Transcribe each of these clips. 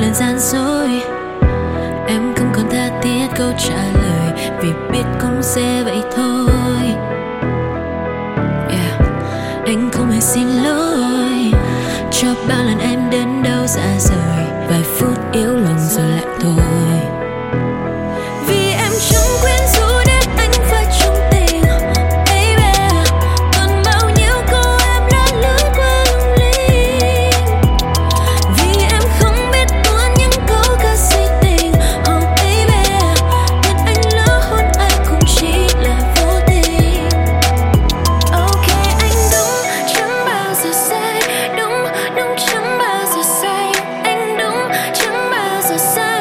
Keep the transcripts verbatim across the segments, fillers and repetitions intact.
là gian dối. Em không còn tha thiết câu trả lời, vì biết cũng sẽ vậy thôi. Yeah. Anh không hề xin lỗi cho bao lần em đến đâu xa rời, vài phút yếu lòng rồi lại thôi. Vì em chẳng quyến rũ đến anh phải chung tình, baby. Còn bao nhiêu câu em đã lướt qua lung linh, vì em không biết tuôn những câu ca si tình. Oh baby, biết anh lỡ hôn ai cũng chỉ là vô tình. Ok anh đúng, chẳng bao giờ sai. Đúng, đúng chẳng bao giờ sai. Anh đúng, chẳng bao giờ sai.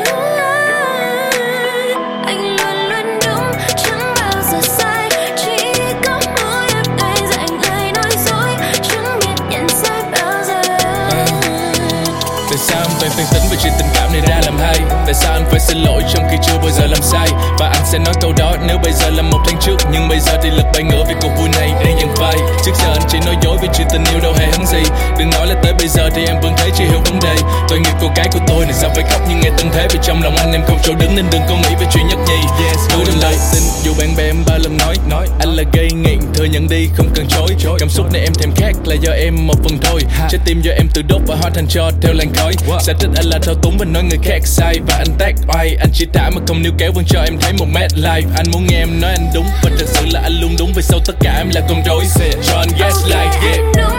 Anh luôn luôn đúng, chẳng bao giờ sai. Chỉ có mỗi em đây dành lời nói dối, chẳng biết nhận sai bao giờ. Tại sao anh phải phản tính về chuyện tình cảm này ra làm hay? Tại sao anh phải xin lỗi trong khi chưa bao giờ làm sai? Và anh sẽ nói câu đó nếu bây giờ là một tháng trước, nhưng bây giờ thì lật bài ngửa vì cuộc vui này đang dần phai. Trước giờ anh chỉ nói dối vì chuyện tình yêu đâu hề hấn gì. Đừng nói là tới bây giờ thì em vẫn thấy chưa hiểu vấn đề. Tội nghiệp cô gái của tôi này sao phải khóc như ngày tận thế, vì trong lòng anh em không chỗ đứng nên đừng có nghĩ về chuyện nhất nhì. Yes, tôi đừng lời tin dù bạn bè em ba lần nói nói anh là gây nghiện, thừa nhận đi không cần chối. Cảm xúc này em thèm khát là do em một phần thôi. Trái tim do em tự đốt và hóa thành cho theo làn khói. Sở thích anh là thao túng và nói người khác sai, và anh tác oai. Anh chỉ thả mà không níu kéo vẫn cho em thấy một mad life. Anh muốn nghe em nói anh đúng, và thật sự là anh luôn đúng, vì sau tất cả em là con rối. Cho anh gaslight, yeah.